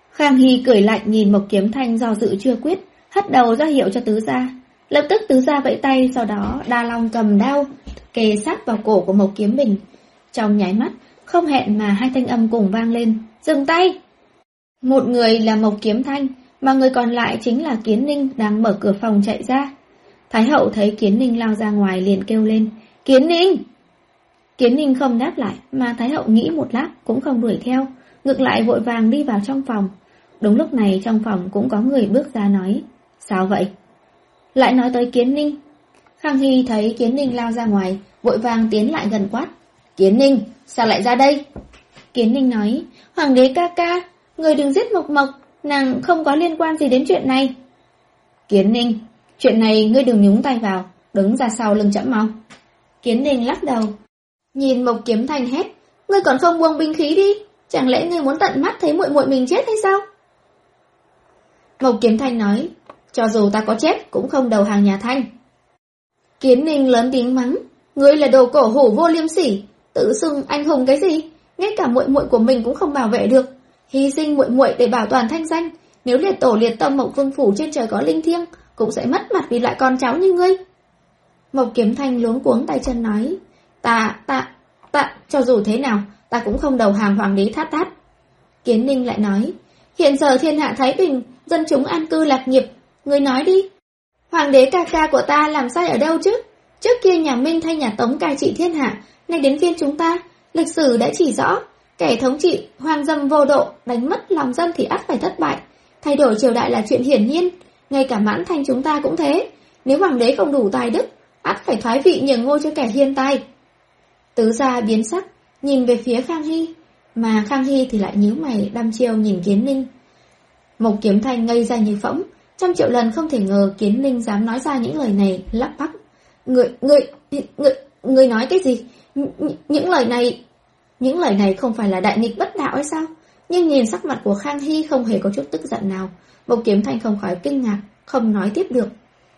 Khang Hy cười lạnh nhìn Mộc Kiếm Thanh do dự chưa quyết, hất đầu ra hiệu cho tứ gia. Lập tức tứ gia vẫy tay, sau đó Đa Long cầm đao kề sát vào cổ của Mộc Kiếm Bình. Trong nháy mắt, không hẹn mà hai thanh âm cùng vang lên, dừng tay! Một người là Mộc Kiếm Thanh, mà người còn lại chính là Kiến Ninh đang mở cửa phòng chạy ra. Thái hậu thấy Kiến Ninh lao ra ngoài liền kêu lên, Kiến Ninh! Kiến Ninh không đáp lại, mà Thái hậu nghĩ một lát cũng không đuổi theo, ngược lại vội vàng đi vào trong phòng. Đúng lúc này trong phòng cũng có người bước ra nói, sao vậy? Lại nói tới Kiến Ninh. Khang Hy thấy Kiến Ninh lao ra ngoài, vội vàng tiến lại gần quát, Kiến Ninh, sao lại ra đây? Kiến Ninh nói, Hoàng đế ca ca, người đừng giết Mộc Mộc, nàng không có liên quan gì đến chuyện này. Kiến Ninh, chuyện này ngươi đừng nhúng tay vào, đứng ra sau lưng trẫm mau. Kiến Ninh lắc đầu, nhìn Mộc Kiếm Thanh hét, ngươi còn không buông binh khí đi, chẳng lẽ ngươi muốn tận mắt thấy muội muội mình chết hay sao? Mộc Kiếm Thanh nói, cho dù ta có chết cũng không đầu hàng nhà Thanh. Kiến Ninh lớn tiếng mắng, ngươi là đồ cổ hủ vô liêm sỉ, tự xưng anh hùng cái gì, ngay cả muội muội của mình cũng không bảo vệ được, hy sinh muội muội để bảo toàn thanh danh, nếu liệt tổ liệt tông Mộc Vương phủ trên trời có linh thiêng, cũng sẽ mất mặt vì lại con cháu như ngươi. Mộc Kiếm Thanh luống cuống tay chân nói, ta, ta, ta, cho dù thế nào, ta cũng không đầu hàng hoàng đế Thát Thát. Kiến Ninh lại nói, hiện giờ thiên hạ thái bình, dân chúng an cư lạc nghiệp, ngươi nói đi, hoàng đế ca ca của ta làm sai ở đâu chứ? Trước kia nhà Minh thay nhà Tống cai trị thiên hạ, nay đến phiên chúng ta, lịch sử đã chỉ rõ, kẻ thống trị hoang dâm vô độ, đánh mất lòng dân thì ắt phải thất bại. Thay đổi triều đại là chuyện hiển nhiên, ngay cả Mãn Thanh chúng ta cũng thế. Nếu hoàng đế không đủ tài đức, ắt phải thoái vị nhường ngôi cho kẻ hiền tài. Tứ gia biến sắc, nhìn về phía Khang Hy, mà Khang Hy thì lại nhíu mày đăm chiêu nhìn Kiến Ninh. Mộc Kiếm Thanh ngây ra như phỗng, trăm triệu lần không thể ngờ Kiến Ninh dám nói ra những lời này, lắp bắp. Người, người, người, người nói cái gì? Nh- những lời này, những lời này không phải là đại nghịch bất đạo hay sao? Nhưng nhìn sắc mặt của Khang Hy không hề có chút tức giận nào, Mộc Kiếm Thanh không khỏi kinh ngạc, không nói tiếp được.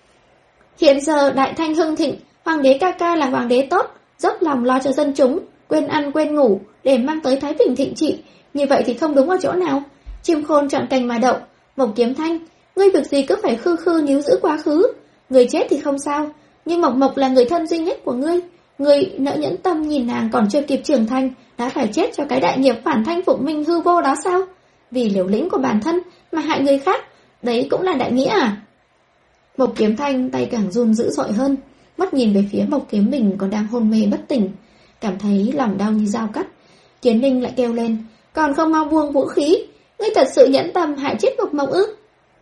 Hiện giờ đại thanh hưng thịnh, hoàng đế ca ca là hoàng đế tốt, dốc lòng lo cho dân chúng, quên ăn quên ngủ để mang tới thái bình thịnh trị, như vậy thì không đúng ở chỗ nào? Chim khôn chọn cành mà đậu. Mộc Kiếm Thanh, ngươi việc gì cứ phải khư khư níu giữ quá khứ? Người chết thì không sao, nhưng Mộc Mộc là người thân duy nhất của ngươi, ngươi nỡ nhẫn tâm nhìn nàng còn chưa kịp trưởng thành đã phải chết cho cái đại nghiệp phản thanh phục minh hư vô đó sao? Vì liều lĩnh của bản thân mà hại người khác, đấy cũng là đại nghĩa à? Mộc Kiếm Thanh tay càng run dữ dội hơn, mắt nhìn về phía Mộc Kiếm Bình còn đang hôn mê bất tỉnh, cảm thấy lòng đau như dao cắt. Kiến Ninh lại kêu lên, còn không mau buông vũ khí, ngươi thật sự nhẫn tâm hại chết Mộc Mộc ư?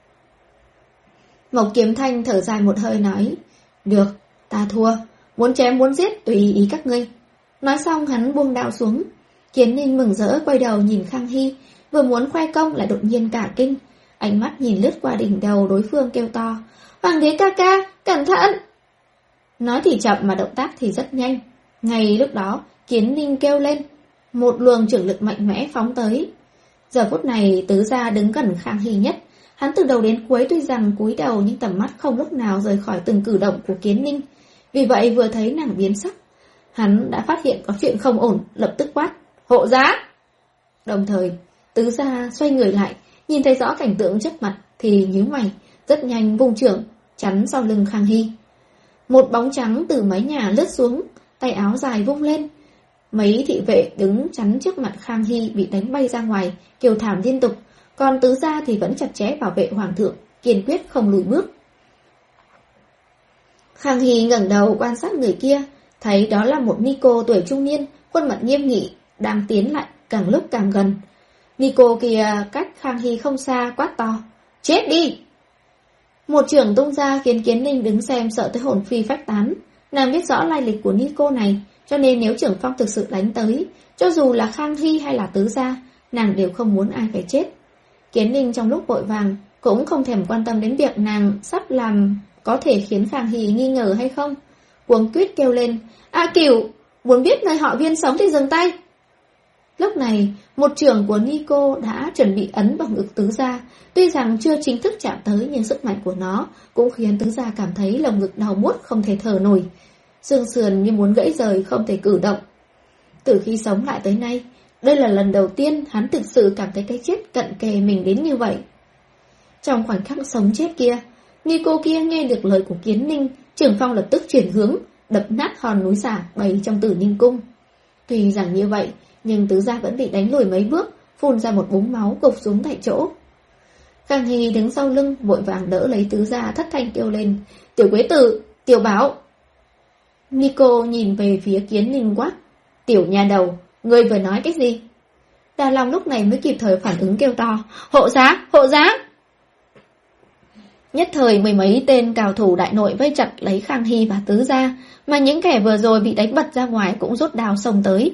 Mộc Kiếm Thanh thở dài một hơi nói, được, ta thua, muốn chém muốn giết tùy ý các ngươi. Nói xong hắn buông đạo xuống. Kiến Ninh mừng rỡ quay đầu nhìn Khang Hy, vừa muốn khoe công lại đột nhiên cả kinh, ánh mắt nhìn lướt qua đỉnh đầu đối phương kêu to, hoàng đế ca ca, cẩn thận! Nói thì chậm mà động tác thì rất nhanh. Ngay lúc đó, Kiến Ninh kêu lên, một luồng trưởng lực mạnh mẽ phóng tới. Giờ phút này tứ gia đứng gần Khang Hy nhất, hắn từ đầu đến cuối tuy rằng cúi đầu nhưng tầm mắt không lúc nào rời khỏi từng cử động của Kiến Ninh. Vì vậy vừa thấy nàng biến sắc, hắn đã phát hiện có chuyện không ổn, lập tức quát, hộ giá! Đồng thời, tứ gia xoay người lại, nhìn thấy rõ cảnh tượng trước mặt thì nhíu mày, rất nhanh vung trưởng, chắn sau lưng Khang Hy. Một bóng trắng từ mái nhà lướt xuống, tay áo dài vung lên. Mấy thị vệ đứng chắn trước mặt Khang Hy bị đánh bay ra ngoài, kêu thảm liên tục, còn tứ gia thì vẫn chặt chẽ bảo vệ hoàng thượng, kiên quyết không lùi bước. Khang Hy ngẩng đầu quan sát người kia, thấy đó là một ni cô tuổi trung niên, khuôn mặt nghiêm nghị, đang tiến lại càng lúc càng gần. Ni cô kia cách Khang Hy không xa quát to, chết đi! Một trưởng tung ra khiến Kiến Ninh đứng xem sợ tới hồn phi phách tán. Nàng biết rõ lai lịch của ni cô này, cho nên nếu trưởng phong thực sự đánh tới, cho dù là Khang Hy hay là tứ gia, nàng đều không muốn ai phải chết. Kiến Ninh trong lúc vội vàng cũng không thèm quan tâm đến việc nàng sắp làm có thể khiến Khang Hy nghi ngờ hay không. Cuống quýt kêu lên, A Cửu, muốn biết nơi họ Viên sống thì dừng tay. Lúc này, một trưởng của Nico đã chuẩn bị ấn vào ngực tứ gia, tuy rằng chưa chính thức chạm tới nhưng sức mạnh của nó cũng khiến tứ gia cảm thấy lồng ngực đau buốt không thể thở nổi, xương sườn như muốn gãy rời không thể cử động. Từ khi sống lại tới nay, Đây là lần đầu tiên hắn thực sự cảm thấy cái chết cận kề mình đến như vậy. Trong khoảnh khắc sống chết kia, Nico kia nghe được lời của Kiến Ninh, Trường Phong lập tức chuyển hướng, đập nát hòn núi giả bày trong Tử Ninh Cung. Tuy rằng như vậy, nhưng tứ gia vẫn bị đánh lùi mấy bước, phun ra một búng máu gục xuống tại chỗ. Khang Hy đứng sau lưng, vội vàng đỡ lấy tứ gia, thất thanh kêu lên: "Tiểu Quế Tử, Tiểu Bảo!" Nico nhìn về phía Kiến Ninh quát: "Tiểu nhà đầu, ngươi vừa nói cái gì?" Đà Long lúc này mới kịp thời phản ứng kêu to: "Hộ giá, hộ giá!" Nhất thời mười mấy tên cao thủ đại nội vây chặt lấy Khang Hy và tứ gia, mà những kẻ vừa rồi bị đánh bật ra ngoài cũng rút đao xông tới.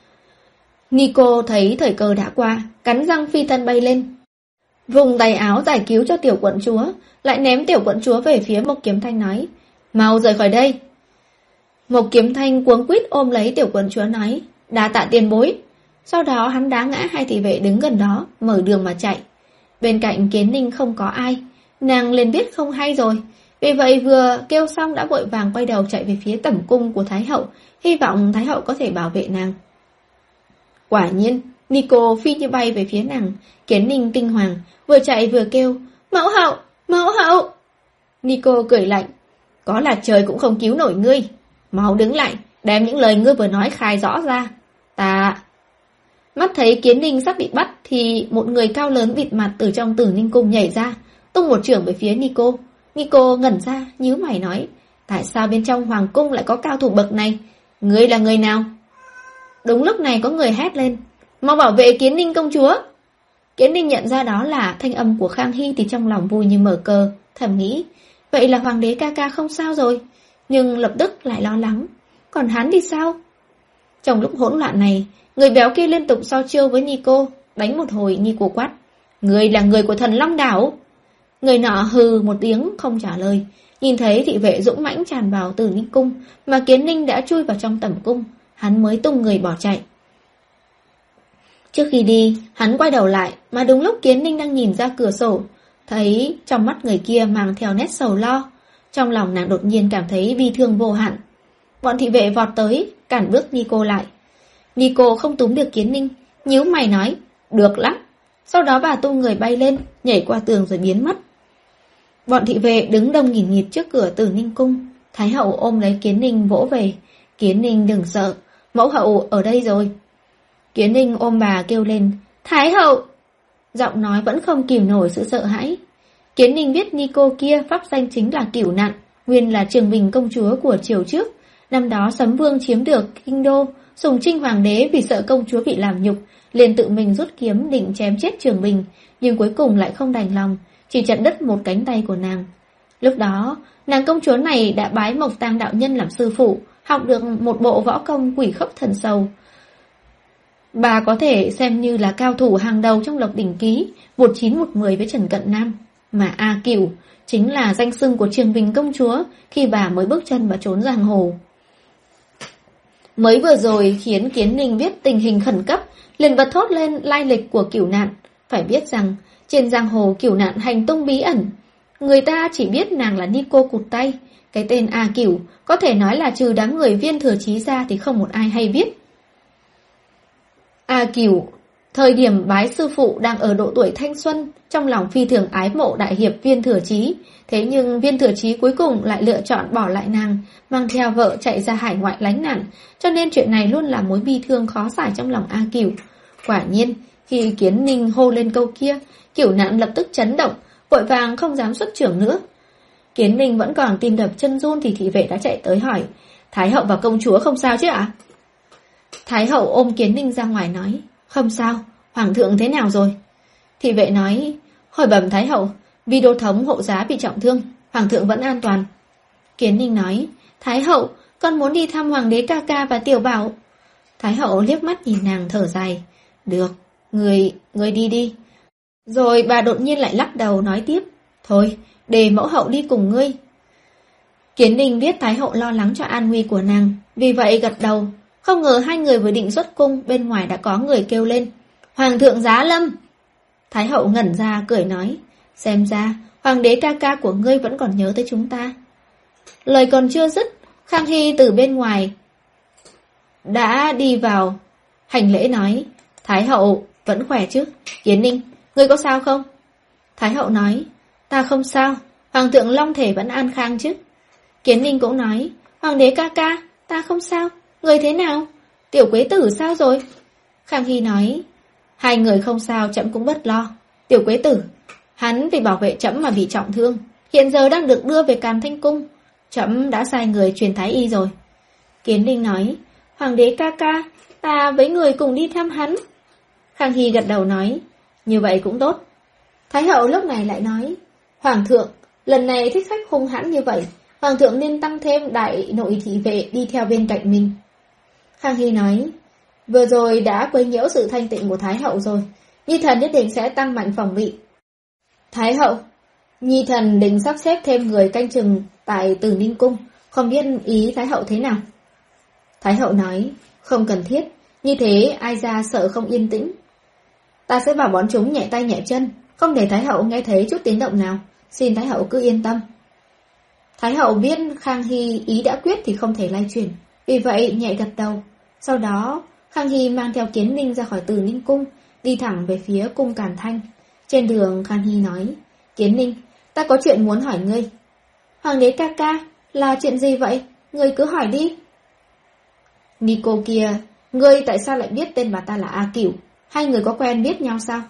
Nico thấy thời cơ đã qua, cắn răng phi thân bay lên, vùng tay áo giải cứu cho tiểu quận chúa, lại ném tiểu quận chúa về phía Mộc Kiếm Thanh nói: "Mau rời khỏi đây!" Mộc Kiếm Thanh cuống quýt ôm lấy tiểu quận chúa nói: "Đa tạ tiền bối." Sau đó hắn đá ngã hai thị vệ đứng gần đó, mở đường mà chạy. Bên cạnh Kiến Ninh không có ai, nàng liền biết không hay rồi, vì vậy vừa kêu xong đã vội vàng quay đầu chạy về phía tẩm cung của Thái hậu, hy vọng Thái hậu có thể bảo vệ nàng. Quả nhiên, Nico phi như bay về phía nàng. Kiến Ninh kinh hoàng, vừa chạy vừa kêu: "Mẫu hậu, mẫu hậu!" Nico cười lạnh: "Có là trời cũng không cứu nổi ngươi. Mau đứng lại, đem những lời ngươi vừa nói khai rõ ra. Ta..." Mắt thấy Kiến Ninh sắp bị bắt thì một người cao lớn bịt mặt từ trong Tử Ninh Cung nhảy ra, tung một chưởng về phía Nico. Nico ngẩn ra, nhíu mày nói: "Tại sao bên trong hoàng cung lại có cao thủ bậc này? Ngươi là người nào?" Đúng lúc này có người hét lên: "Mau bảo vệ Kiến Ninh công chúa!" Kiến Ninh nhận ra đó là thanh âm của Khang Hy thì trong lòng vui như mở cờ, thầm nghĩ: vậy là hoàng đế ca ca không sao rồi. Nhưng lập tức lại lo lắng: còn hắn thì sao? Trong lúc hỗn loạn này, người béo kia liên tục so chiêu với Nico. Đánh một hồi, Nico quát: "Ngươi là người của Thần Long Đảo?" Người nọ hừ một tiếng không trả lời. Nhìn thấy thị vệ dũng mãnh tràn vào Tử Ninh Cung, mà Kiến Ninh đã chui vào trong tẩm cung, hắn mới tung người bỏ chạy. Trước khi đi, hắn quay đầu lại, mà đúng lúc Kiến Ninh đang nhìn ra cửa sổ, thấy trong mắt người kia mang theo nét sầu lo. Trong lòng nàng đột nhiên cảm thấy bi thương vô hạn. Bọn thị vệ vọt tới, cản bước Nico lại. Nico không túm được Kiến Ninh, nhíu mày nói: "Được lắm." Sau đó bà tung người bay lên, nhảy qua tường rồi biến mất. Bọn thị vệ đứng đông nghìn nghịt trước cửa Tử Ninh Cung. Thái hậu ôm lấy Kiến Ninh vỗ về: "Kiến Ninh đừng sợ, mẫu hậu ở đây rồi." Kiến Ninh ôm bà kêu lên: "Thái hậu!" Giọng nói vẫn không kìm nổi sự sợ hãi. Kiến Ninh biết Nico kia pháp danh chính là Cửu Nạn, nguyên là Trường Bình công chúa của triều trước. Năm đó Sấm Vương chiếm được kinh đô, sùng trinh hoàng đế vì sợ công chúa bị làm nhục, liền tự mình rút kiếm định chém chết Trường Bình, nhưng cuối cùng lại không đành lòng, chỉ chặt đứt một cánh tay của nàng. Lúc đó, nàng công chúa này đã bái Mộc Tang đạo nhân làm sư phụ, học được một bộ võ công quỷ khốc thần sầu. Bà có thể xem như là cao thủ hàng đầu trong Lộc Đỉnh Ký, một chín một mười với Trần Cận Nam. Mà A Cửu chính là danh xưng của Trường Bình công chúa khi bà mới bước chân vào chốn giang hồ. Mới vừa rồi khiến Kiến Ninh biết tình hình khẩn cấp, liền bật thốt lên lai lịch của Cửu Nạn. Phải biết rằng trên giang hồ Cửu Nạn hành tung bí ẩn, người ta chỉ biết nàng là Nico cụt tay. Cái tên A Cửu có thể nói là trừ đám người Viên Thừa Chí ra thì không một ai hay biết. A Cửu thời điểm bái sư phụ đang ở độ tuổi thanh xuân, trong lòng phi thường ái mộ đại hiệp Viên Thừa Chí. Thế nhưng Viên Thừa Chí cuối cùng lại lựa chọn bỏ lại nàng, mang theo vợ chạy ra hải ngoại lánh nạn, cho nên chuyện này luôn là mối bi thương khó giải trong lòng A Cửu. Quả nhiên, khi Kiến Ninh hô lên câu kia, Cửu Nạn lập tức chấn động, vội vàng không dám xuất chưởng nữa. Kiến Ninh vẫn còn tim đập chân run thì thị vệ đã chạy tới hỏi: "Thái hậu và công chúa không sao chứ ạ?" Thái hậu ôm Kiến Ninh ra ngoài nói: "Không sao, hoàng thượng thế nào rồi?" Thị vệ nói: "Hồi bẩm Thái hậu, Vi đô thống hộ giá bị trọng thương, hoàng thượng vẫn an toàn." Kiến Ninh nói: "Thái hậu, con muốn đi thăm hoàng đế ca ca và tiểu bảo." Thái hậu liếc mắt nhìn nàng thở dài: "Được, người, người đi đi." Rồi bà đột nhiên lại lắc đầu nói tiếp: "Thôi, để mẫu hậu đi cùng ngươi." Kiến Ninh biết Thái hậu lo lắng cho an nguy của nàng, vì vậy gật đầu. Không ngờ hai người vừa định xuất cung, bên ngoài đã có người kêu lên: "Hoàng thượng giá lâm!" Thái hậu ngẩn ra cười nói: "Xem ra hoàng đế ca ca của ngươi vẫn còn nhớ tới chúng ta." Lời còn chưa dứt, Khang Hy từ bên ngoài đã đi vào hành lễ nói: Thái hậu vẫn khỏe chứ? Kiến Ninh, ngươi có sao không? Thái hậu nói, ta không sao, hoàng thượng long thể vẫn an khang chứ. Kiến Ninh cũng nói, hoàng đế ca ca, ta không sao, người thế nào? Tiểu Quế Tử sao rồi? Khang Hy nói, hai người không sao trẫm cũng bất lo. Tiểu Quế Tử, hắn vì bảo vệ trẫm mà bị trọng thương, hiện giờ đang được đưa về Càn Thanh Cung. Trẫm đã sai người truyền thái y rồi. Kiến Ninh nói, hoàng đế ca ca, ta với người cùng đi thăm hắn. Khang Hy gật đầu nói, như vậy cũng tốt. Thái hậu lúc này lại nói, hoàng thượng, lần này thích khách hung hãn như vậy, hoàng thượng nên tăng thêm đại nội thị vệ đi theo bên cạnh mình. Khang Hy nói, vừa rồi đã quấy nhiễu sự thanh tịnh của Thái hậu rồi, Nhi thần nhất định sẽ tăng mạnh phòng bị. Thái hậu, Nhi thần định sắp xếp thêm người canh chừng tại Từ Ninh Cung, không biết ý Thái hậu thế nào? Thái hậu nói, không cần thiết, như thế ai ra sợ không yên tĩnh. Ta sẽ bảo bọn chúng nhẹ tay nhẹ chân, không để Thái hậu nghe thấy chút tiếng động nào, xin Thái hậu cứ yên tâm. Thái hậu biết Khang Hy ý đã quyết thì không thể lay chuyển, vì vậy nhẹ gật đầu. Sau đó Khang Hy mang theo Kiến Ninh ra khỏi Từ Ninh Cung, đi thẳng về phía cung Càn Thanh. Trên đường Khang Hy nói, Kiến Ninh, ta có chuyện muốn hỏi ngươi. Hoàng đế ca ca, là chuyện gì vậy? Ngươi cứ hỏi đi. Nico kia, ngươi tại sao lại biết tên bà ta là A Cửu? Hai người có quen biết nhau sao?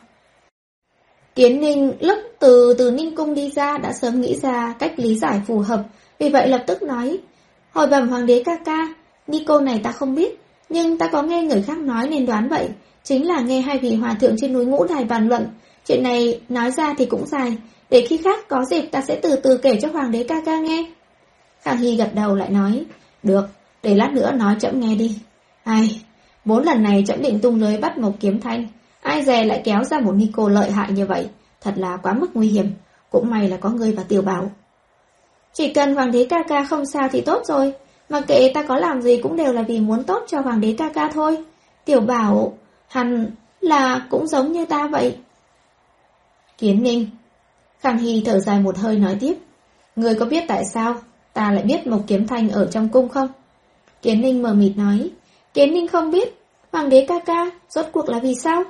Kiến Ninh lúc từ từ Ninh Cung đi ra đã sớm nghĩ ra cách lý giải phù hợp, vì vậy lập tức nói, hồi bẩm hoàng đế ca ca, Nico này ta không biết, nhưng ta có nghe người khác nói nên đoán vậy, chính là nghe hai vị hòa thượng trên núi Ngũ Đài bàn luận. Chuyện này nói ra thì cũng dài, để khi khác có dịp ta sẽ từ từ kể cho hoàng đế ca ca nghe. Khang Hy gật đầu lại nói, được, để lát nữa nói trẫm nghe đi. Ai, bốn lần này trẫm định tung lưới bắt Mộc Kiếm Thanh, ai dè lại kéo ra một Nico lợi hại như vậy, thật là quá mức nguy hiểm, cũng may là có ngươi và Tiểu Bảo. Chỉ cần hoàng đế ca ca không sao thì tốt rồi, mà kệ ta có làm gì cũng đều là vì muốn tốt cho hoàng đế ca ca thôi. Tiểu Bảo, hắn là cũng giống như ta vậy. Kiến Ninh. Khang Hy thở dài một hơi nói tiếp, ngươi có biết tại sao ta lại biết Mộc Kiếm Thanh ở trong cung không? Kiến Ninh mờ mịt nói, Kiến Ninh không biết, hoàng đế ca ca, rốt cuộc là vì sao?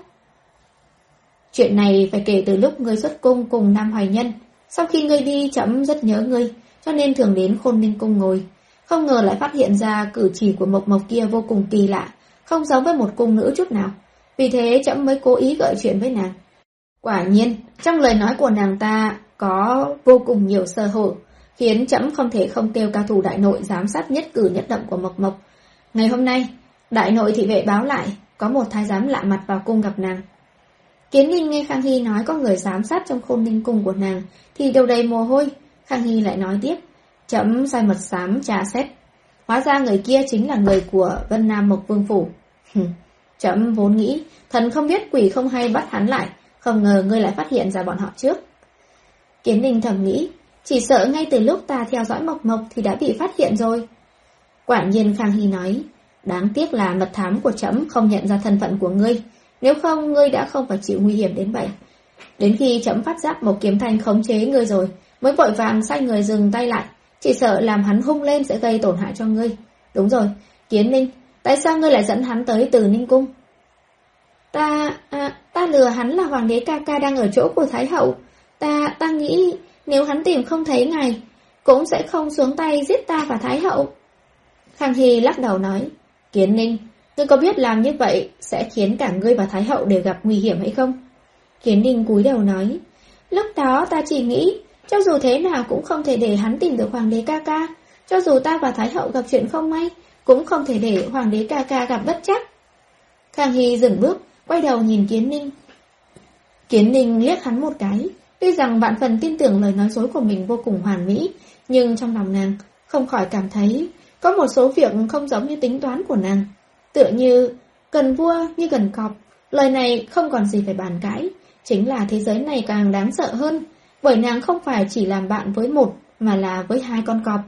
Chuyện này phải kể từ lúc ngươi xuất cung cùng Nam Hoài Nhân. Sau khi ngươi đi trẫm rất nhớ ngươi, cho nên thường đến Khôn Ninh Cung ngồi. Không ngờ lại phát hiện ra cử chỉ của Mộc Mộc kia vô cùng kỳ lạ, không giống với một cung nữ chút nào. Vì thế trẫm mới cố ý gợi chuyện với nàng. Quả nhiên, trong lời nói của nàng ta có vô cùng nhiều sơ hở, khiến trẫm không thể không kêu cao thủ đại nội giám sát nhất cử nhất động của Mộc Mộc. Ngày hôm nay, đại nội thị vệ báo lại, có một thái giám lạ mặt vào cung gặp nàng. Kiến Ninh nghe Khang Hy nói có người giám sát trong Khôn Ninh Cung của nàng, thì đầu đầy mồ hôi. Khang Hy lại nói tiếp, trẫm sai mật xám tra xét, hóa ra người kia chính là người của Vân Nam Mộc Vương Phủ. Trẫm vốn nghĩ, thần không biết quỷ không hay bắt hắn lại, không ngờ ngươi lại phát hiện ra bọn họ trước. Kiến Ninh thầm nghĩ, chỉ sợ ngay từ lúc ta theo dõi Mộc Mộc thì đã bị phát hiện rồi. Quả nhiên Khang Hy nói, đáng tiếc là mật thám của trẫm không nhận ra thân phận của ngươi, nếu không ngươi đã không phải chịu nguy hiểm đến vậy. Đến khi trẫm phát giác Mộc Kiếm Thanh khống chế ngươi rồi, mới vội vàng sai người dừng tay lại, chỉ sợ làm hắn hung lên sẽ gây tổn hại cho ngươi. Đúng rồi, Kiến Ninh, tại sao ngươi lại dẫn hắn tới Từ Ninh Cung? Ta, à, ta lừa hắn là hoàng đế ca ca đang ở chỗ của Thái hậu. Ta, ta nghĩ nếu hắn tìm không thấy ngài, cũng sẽ không xuống tay giết ta và Thái hậu. Khang Hy lắc đầu nói, Kiến Ninh, ngươi có biết làm như vậy sẽ khiến cả ngươi và Thái hậu đều gặp nguy hiểm hay không? Kiến Ninh cúi đầu nói, lúc đó ta chỉ nghĩ, cho dù thế nào cũng không thể để hắn tìm được hoàng đế ca ca, cho dù ta và Thái hậu gặp chuyện không may, cũng không thể để hoàng đế ca ca gặp bất trắc. Khang Hy dừng bước, quay đầu nhìn Kiến Ninh. Kiến Ninh liếc hắn một cái, tuy rằng vạn phần tin tưởng lời nói dối của mình vô cùng hoàn mỹ, nhưng trong lòng nàng không khỏi cảm thấy có một số việc không giống như tính toán của nàng. Tựa như cần vua như cần cọp, lời này không còn gì phải bàn cãi, chính là thế giới này càng đáng sợ hơn, bởi nàng không phải chỉ làm bạn với một, mà là với hai con cọp.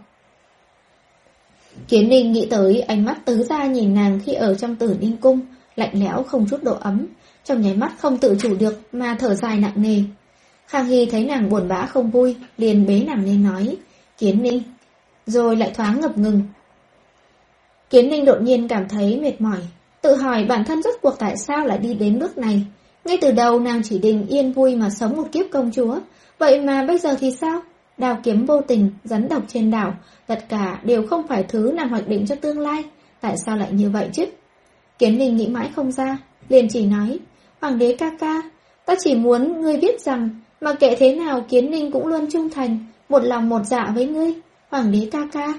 Kiến Ninh nghĩ tới ánh mắt tứ gia nhìn nàng khi ở trong Tử Ninh Cung, lạnh lẽo không chút độ ấm, trong nháy mắt không tự chủ được mà thở dài nặng nề. Khang Hy thấy nàng buồn bã không vui, liền bế nàng lên nói, Kiến Ninh, rồi lại thoáng ngập ngừng. Kiến Ninh đột nhiên cảm thấy mệt mỏi, tự hỏi bản thân rốt cuộc tại sao lại đi đến bước này. Ngay từ đầu nàng chỉ định yên vui mà sống một kiếp công chúa, vậy mà bây giờ thì sao? Đao kiếm vô tình, rắn độc trên đảo, tất cả đều không phải thứ nàng hoạch định cho tương lai. Tại sao lại như vậy chứ? Kiến Ninh nghĩ mãi không ra, liền chỉ nói, Hoàng đế ca ca, ta chỉ muốn ngươi biết rằng, mà kệ thế nào Kiến Ninh cũng luôn trung thành, một lòng một dạ với ngươi, Hoàng đế ca ca.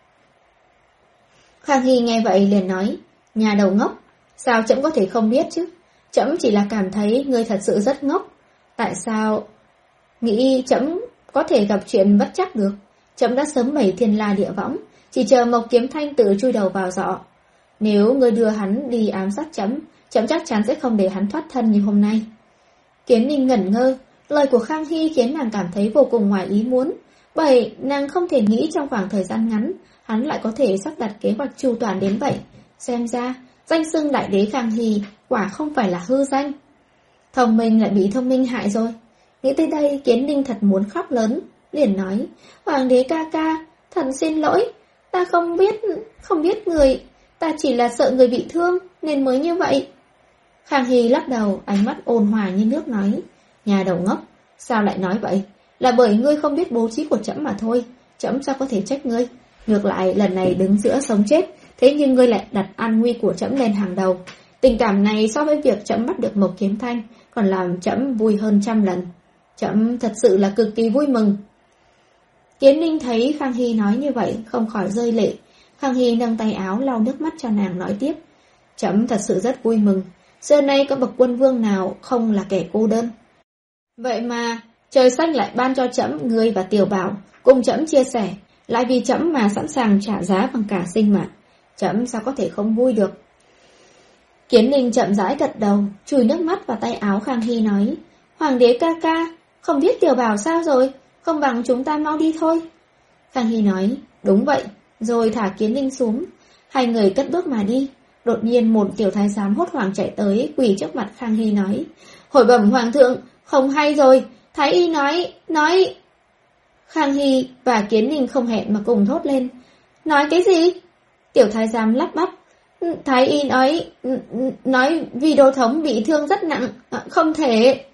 Khang Hy nghe vậy liền nói, nhà đầu ngốc, sao trẫm có thể không biết chứ? Trẫm chỉ là cảm thấy ngươi thật sự rất ngốc. Tại sao nghĩ trẫm có thể gặp chuyện bất chắc được? Trẫm đã sớm bảy thiên la địa võng, chỉ chờ Mộc Kiếm Thanh tự chui đầu vào giỏ. Nếu ngươi đưa hắn đi ám sát trẫm, trẫm chắc chắn sẽ không để hắn thoát thân như hôm nay. Kiến Ninh ngẩn ngơ, lời của Khang Hy khiến nàng cảm thấy vô cùng ngoài ý muốn, bởi nàng không thể nghĩ trong khoảng thời gian ngắn hắn lại có thể sắp đặt kế hoạch chu toàn đến vậy. Xem ra danh xưng đại đế Khang Hy quả không phải là hư danh. Thông minh lại bị thông minh hại rồi. Nghĩ tới đây Kiến Ninh thật muốn khóc lớn, liền nói, Hoàng đế ca ca, thần xin lỗi, ta không biết, không biết người, ta chỉ là sợ người bị thương nên mới như vậy. Khang Hy lắc đầu, ánh mắt ôn hòa như nước nói, nhà đầu ngốc, sao lại nói vậy? Là bởi ngươi không biết bố trí của trẫm mà thôi, trẫm sao có thể trách ngươi? Ngược lại lần này đứng giữa sống chết, thế nhưng ngươi lại đặt an nguy của trẫm lên hàng đầu. Tình cảm này so với việc trẫm bắt được Mộc Kiếm Thanh còn làm trẫm vui hơn trăm lần. Trẫm thật sự là cực kỳ vui mừng. Kiến Ninh thấy Khang Hy nói như vậy không khỏi rơi lệ. Khang Hy nâng tay áo lau nước mắt cho nàng nói tiếp, trẫm thật sự rất vui mừng. Xưa nay có bậc quân vương nào không là kẻ cô đơn. Vậy mà trời xanh lại ban cho trẫm ngươi và Tiểu Bảo cùng trẫm chia sẻ, lại vì trẫm mà sẵn sàng trả giá bằng cả sinh mạng. Trẫm sao có thể không vui được? Kiến Ninh chậm rãi gật đầu, chùi nước mắt vào tay áo Khang Hy nói, Hoàng đế ca ca, không biết Tiểu Bảo sao rồi, không bằng chúng ta mau đi thôi. Khang Hy nói, đúng vậy, rồi thả Kiến Ninh xuống. Hai người cất bước mà đi. Đột nhiên một tiểu thái giám hốt hoảng chạy tới, quỳ trước mặt Khang Hy nói, hồi bẩm hoàng thượng, không hay rồi, thái y nói, nói... Khang Hy và Kiến Ninh không hẹn mà cùng thốt lên, nói cái gì? Tiểu thái giám lắp bắp, thái y nói, nói vì Đô thống bị thương rất nặng, không thể...